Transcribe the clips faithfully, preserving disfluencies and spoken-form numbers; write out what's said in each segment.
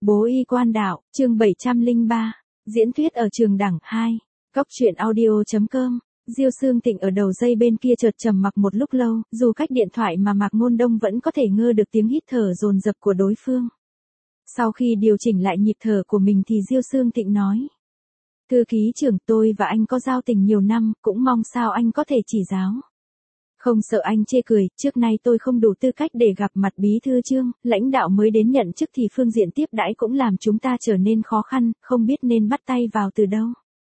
Bố y quan đạo, chương bảy trăm lẻ ba, diễn thuyết ở trường đẳng hai, cốc truyện audio chấm com. Diêu Xương Tịnh ở đầu dây bên kia chợt trầm mặc một lúc lâu, dù cách điện thoại mà Mạc Ngôn Đông vẫn có thể ngơ được tiếng hít thở dồn dập của đối phương. Sau khi điều chỉnh lại nhịp thở của mình thì Diêu Xương Tịnh nói: "Thư ký trưởng, tôi và anh có giao tình nhiều năm, cũng mong sao anh có thể chỉ giáo. Không sợ anh chê cười, trước nay tôi không đủ tư cách để gặp mặt bí thư Trương, lãnh đạo mới đến nhận chức thì phương diện tiếp đãi cũng làm chúng ta trở nên khó khăn, không biết nên bắt tay vào từ đâu."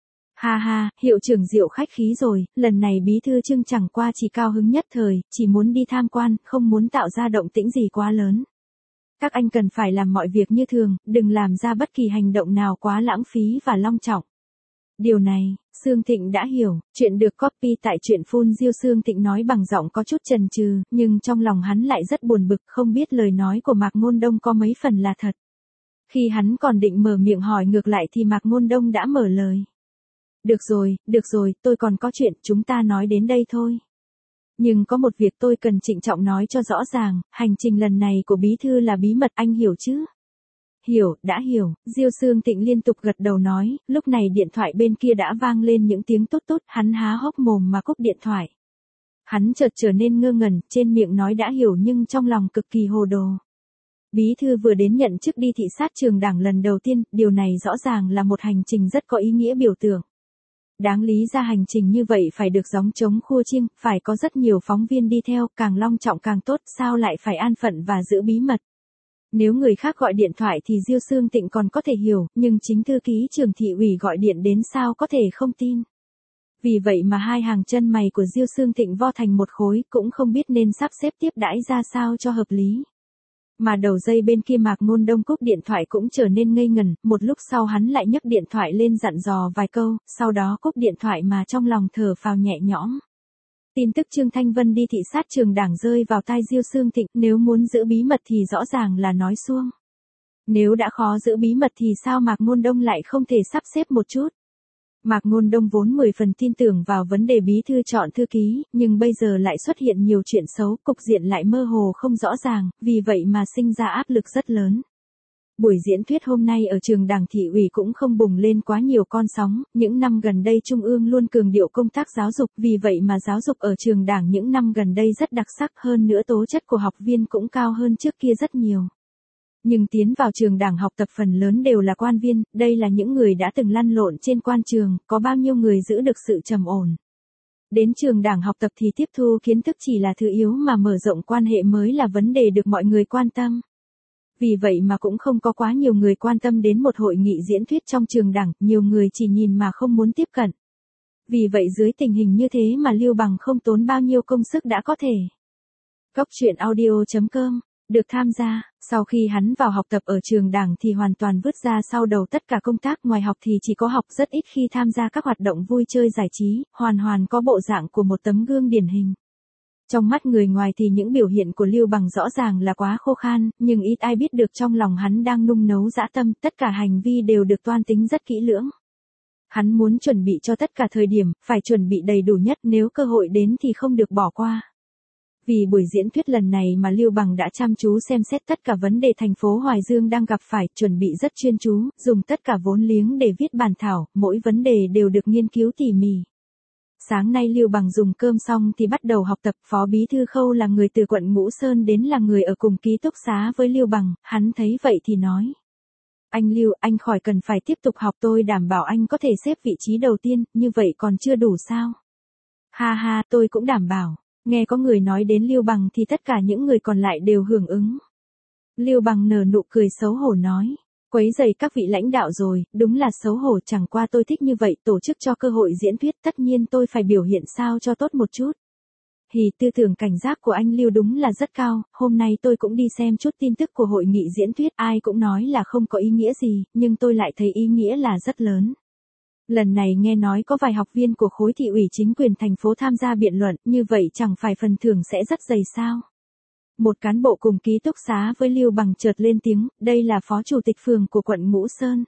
Ha ha, hiệu trưởng Diệu khách khí rồi, lần này bí thư Trương chẳng qua chỉ cao hứng nhất thời, chỉ muốn đi tham quan, không muốn tạo ra động tĩnh gì quá lớn. Các anh cần phải làm mọi việc như thường, đừng làm ra bất kỳ hành động nào quá lãng phí và long trọng. Điều này, Xương Thịnh đã hiểu, chuyện được copy tại truyện phun Diêu Xương Thịnh nói bằng giọng có chút chần chừ, nhưng trong lòng hắn lại rất buồn bực, không biết lời nói của Mạc Ngôn Đông có mấy phần là thật. Khi hắn còn định mở miệng hỏi ngược lại thì Mạc Ngôn Đông đã mở lời. "Được rồi, được rồi, tôi còn có chuyện, chúng ta nói đến đây thôi. Nhưng có một việc tôi cần trịnh trọng nói cho rõ ràng, hành trình lần này của bí thư là bí mật, anh hiểu chứ?" "Hiểu, đã hiểu." Diêu Xương Tịnh liên tục gật đầu nói, lúc này điện thoại bên kia đã vang lên những tiếng tốt tốt, hắn há hốc mồm mà cúp điện thoại. Hắn chợt trở nên ngơ ngẩn, trên miệng nói đã hiểu nhưng trong lòng cực kỳ hồ đồ. Bí thư vừa đến nhận chức đi thị sát trường đảng lần đầu tiên, điều này rõ ràng là một hành trình rất có ý nghĩa biểu tượng. Đáng lý ra hành trình như vậy phải được gióng trống khua chiêng, phải có rất nhiều phóng viên đi theo, càng long trọng càng tốt, sao lại phải an phận và giữ bí mật. Nếu người khác gọi điện thoại thì Diêu Xương Tịnh còn có thể hiểu, nhưng chính thư ký trưởng thị ủy gọi điện đến sao có thể không tin. Vì vậy mà hai hàng chân mày của Diêu Xương Tịnh vo thành một khối, cũng không biết nên sắp xếp tiếp đãi ra sao cho hợp lý. Mà đầu dây bên kia Mạc Ngôn Đông cúp điện thoại cũng trở nên ngây ngần, một lúc sau hắn lại nhấc điện thoại lên dặn dò vài câu, sau đó cúp điện thoại mà trong lòng thở phào nhẹ nhõm. Tin tức Trương Thanh Vân đi thị sát trường đảng rơi vào tai Diêu Xương Thịnh, nếu muốn giữ bí mật thì rõ ràng là nói suông. Nếu đã khó giữ bí mật thì sao Mạc Ngôn Đông lại không thể sắp xếp một chút. Mạc Ngôn Đông vốn mười phần tin tưởng vào vấn đề bí thư chọn thư ký, nhưng bây giờ lại xuất hiện nhiều chuyện xấu, cục diện lại mơ hồ không rõ ràng, vì vậy mà sinh ra áp lực rất lớn. Buổi diễn thuyết hôm nay ở trường đảng thị ủy cũng không bùng lên quá nhiều con sóng, những năm gần đây Trung ương luôn cường điệu công tác giáo dục, vì vậy mà giáo dục ở trường đảng những năm gần đây rất đặc sắc, hơn nữa tố chất của học viên cũng cao hơn trước kia rất nhiều. Nhưng tiến vào trường đảng học tập phần lớn đều là quan viên, đây là những người đã từng lăn lộn trên quan trường, có bao nhiêu người giữ được sự trầm ổn. Đến trường đảng học tập thì tiếp thu kiến thức chỉ là thứ yếu mà mở rộng quan hệ mới là vấn đề được mọi người quan tâm. Vì vậy mà cũng không có quá nhiều người quan tâm đến một hội nghị diễn thuyết trong trường đảng, nhiều người chỉ nhìn mà không muốn tiếp cận. Vì vậy dưới tình hình như thế mà Lưu Bằng không tốn bao nhiêu công sức đã có thể. Cốc truyện audio chấm com được tham gia, sau khi hắn vào học tập ở trường đảng thì hoàn toàn vứt ra sau đầu tất cả công tác, ngoài học thì chỉ có học, rất ít khi tham gia các hoạt động vui chơi giải trí, hoàn hoàn có bộ dạng của một tấm gương điển hình. Trong mắt người ngoài thì những biểu hiện của Lưu Bằng rõ ràng là quá khô khan, nhưng ít ai biết được trong lòng hắn đang nung nấu dã tâm, tất cả hành vi đều được toan tính rất kỹ lưỡng. Hắn muốn chuẩn bị cho tất cả thời điểm, phải chuẩn bị đầy đủ nhất, nếu cơ hội đến thì không được bỏ qua. Vì buổi diễn thuyết lần này mà Lưu Bằng đã chăm chú xem xét tất cả vấn đề thành phố Hoài Dương đang gặp phải, chuẩn bị rất chuyên chú, dùng tất cả vốn liếng để viết bản thảo, mỗi vấn đề đều được nghiên cứu tỉ mỉ. Sáng nay Lưu Bằng dùng cơm xong thì bắt đầu học tập, Phó Bí thư Khâu là người từ quận Ngũ Sơn đến, là người ở cùng ký túc xá với Lưu Bằng, hắn thấy vậy thì nói: "Anh Lưu, anh khỏi cần phải tiếp tục học, tôi đảm bảo anh có thể xếp vị trí đầu tiên, như vậy còn chưa đủ sao?" "Ha ha, tôi cũng đảm bảo." Nghe có người nói đến Lưu Bằng thì tất cả những người còn lại đều hưởng ứng. Lưu Bằng nở nụ cười xấu hổ nói: "Quấy rầy các vị lãnh đạo rồi, đúng là xấu hổ, chẳng qua tôi thích như vậy, tổ chức cho cơ hội diễn thuyết, tất nhiên tôi phải biểu hiện sao cho tốt một chút." Hì, tư tưởng cảnh giác của anh Lưu đúng là rất cao, hôm nay tôi cũng đi xem chút tin tức của hội nghị diễn thuyết, ai cũng nói là không có ý nghĩa gì, nhưng tôi lại thấy ý nghĩa là rất lớn. Lần này nghe nói có vài học viên của khối thị ủy chính quyền thành phố tham gia biện luận, như vậy chẳng phải phần thưởng sẽ rất dày sao? Một cán bộ cùng ký túc xá với Lưu Bằng chợt lên tiếng, đây là phó chủ tịch phường của quận Ngũ Sơn.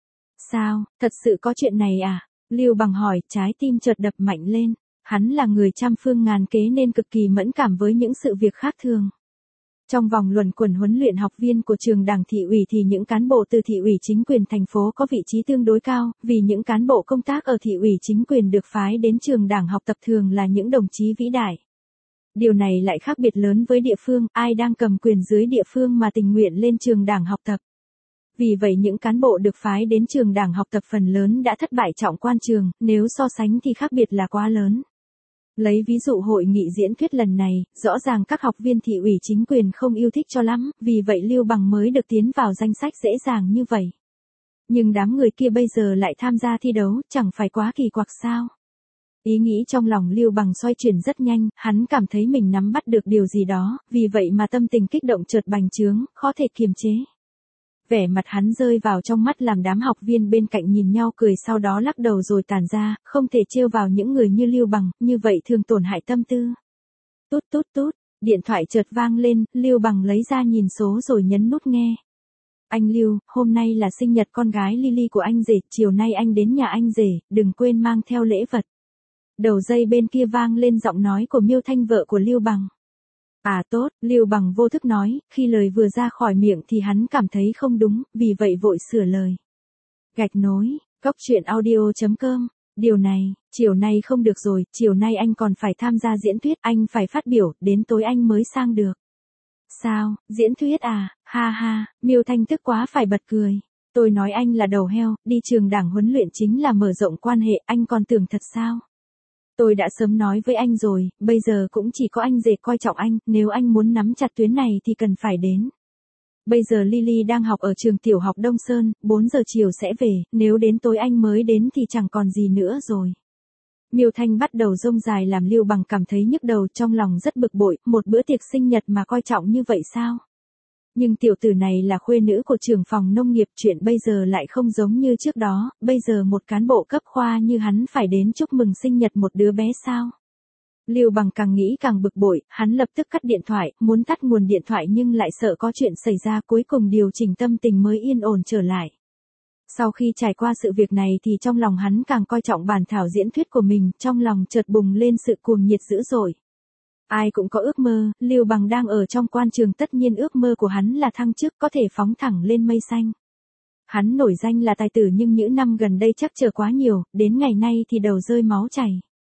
Sao, thật sự có chuyện này à? Lưu Bằng hỏi, trái tim chợt đập mạnh lên. Hắn là người trăm phương ngàn kế nên cực kỳ mẫn cảm với những sự việc khác thường. Trong vòng luẩn quẩn huấn luyện học viên của trường đảng thị ủy thì những cán bộ từ thị ủy chính quyền thành phố có vị trí tương đối cao, vì những cán bộ công tác ở thị ủy chính quyền được phái đến trường đảng học tập thường là những đồng chí vĩ đại. Điều này lại khác biệt lớn với địa phương, ai đang cầm quyền dưới địa phương mà tình nguyện lên trường đảng học tập. Vì vậy những cán bộ được phái đến trường đảng học tập phần lớn đã thất bại trọng quan trường, nếu so sánh thì khác biệt là quá lớn. Lấy ví dụ hội nghị diễn thuyết lần này, rõ ràng các học viên thị ủy chính quyền không yêu thích cho lắm, vì vậy Lưu Bằng mới được tiến vào danh sách dễ dàng như vậy. Nhưng đám người kia bây giờ lại tham gia thi đấu, chẳng phải quá kỳ quặc sao? Ý nghĩ trong lòng Lưu Bằng xoay chuyển rất nhanh, hắn cảm thấy mình nắm bắt được điều gì đó, vì vậy mà tâm tình kích động chợt bành trướng, khó thể kiềm chế. Vẻ mặt hắn rơi vào trong mắt làm đám học viên bên cạnh nhìn nhau cười, sau đó lắc đầu rồi tản ra, không thể trêu vào những người như Lưu Bằng, như vậy thường tổn hại tâm tư. Tút tút tút, điện thoại chợt vang lên, Lưu Bằng lấy ra nhìn số rồi nhấn nút nghe. Anh Lưu, hôm nay là sinh nhật con gái Lily của anh rể, chiều nay anh đến nhà anh rể, đừng quên mang theo lễ vật. Đầu dây bên kia vang lên giọng nói của Miêu Thanh, vợ của Lưu Bằng. À tốt, Lưu Bằng vô thức nói, khi lời vừa ra khỏi miệng thì hắn cảm thấy không đúng, vì vậy vội sửa lời. Gạch nối, cốc truyện audio chấm com, điều này, chiều nay không được rồi, chiều nay anh còn phải tham gia diễn thuyết, anh phải phát biểu, đến tối anh mới sang được. Sao, diễn thuyết à, ha ha, Miêu Thanh tức quá phải bật cười. Tôi nói anh là đầu heo, đi trường đảng huấn luyện chính là mở rộng quan hệ, anh còn tưởng thật sao? Tôi đã sớm nói với anh rồi, bây giờ cũng chỉ có anh rể coi trọng anh, nếu anh muốn nắm chặt tuyến này thì cần phải đến. Bây giờ Lily đang học ở trường tiểu học Đông Sơn, bốn giờ chiều sẽ về, nếu đến tối anh mới đến thì chẳng còn gì nữa rồi. Miêu Thanh bắt đầu rông dài làm Lưu Bằng cảm thấy nhức đầu, trong lòng rất bực bội, một bữa tiệc sinh nhật mà coi trọng như vậy sao? Nhưng tiểu tử này là khuê nữ của trưởng phòng nông nghiệp, chuyện bây giờ lại không giống như trước đó, bây giờ một cán bộ cấp khoa như hắn phải đến chúc mừng sinh nhật một đứa bé sao? Lưu Bằng càng nghĩ càng bực bội, hắn lập tức cắt điện thoại, muốn tắt nguồn điện thoại nhưng lại sợ có chuyện xảy ra, cuối cùng điều chỉnh tâm tình mới yên ổn trở lại. Sau khi trải qua sự việc này thì trong lòng hắn càng coi trọng bản thảo diễn thuyết của mình, trong lòng chợt bùng lên sự cuồng nhiệt dữ dội. Ai cũng có ước mơ, Lưu Bằng đang ở trong quan trường, tất nhiên ước mơ của hắn là thăng chức, có thể phóng thẳng lên mây xanh. Hắn nổi danh là tài tử nhưng những năm gần đây chắc chờ quá nhiều, đến ngày nay thì đầu rơi máu chảy.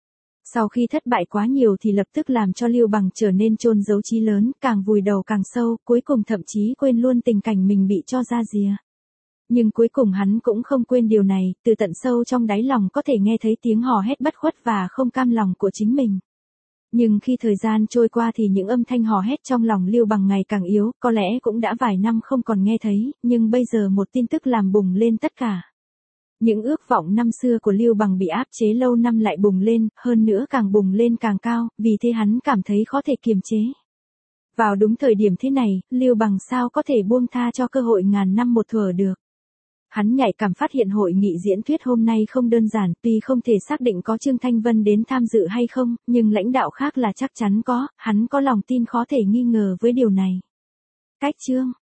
Sau khi thất bại quá nhiều thì lập tức làm cho Lưu Bằng trở nên chôn giấu chí lớn, càng vùi đầu càng sâu, cuối cùng thậm chí quên luôn tình cảnh mình bị cho ra rìa. Nhưng cuối cùng hắn cũng không quên điều này, từ tận sâu trong đáy lòng có thể nghe thấy tiếng hò hét bất khuất và không cam lòng của chính mình. Nhưng khi thời gian trôi qua thì những âm thanh hò hét trong lòng Lưu Bằng ngày càng yếu, có lẽ cũng đã vài năm không còn nghe thấy, nhưng bây giờ một tin tức làm bùng lên tất cả. Những ước vọng năm xưa của Lưu Bằng bị áp chế lâu năm lại bùng lên, hơn nữa càng bùng lên càng cao, vì thế hắn cảm thấy khó thể kiềm chế. Vào đúng thời điểm thế này, Lưu Bằng sao có thể buông tha cho cơ hội ngàn năm một thuở được. Hắn nhạy cảm phát hiện hội nghị diễn thuyết hôm nay không đơn giản, tuy không thể xác định có Trương Thanh Vân đến tham dự hay không, nhưng lãnh đạo khác là chắc chắn có, hắn có lòng tin khó thể nghi ngờ với điều này. Cách chương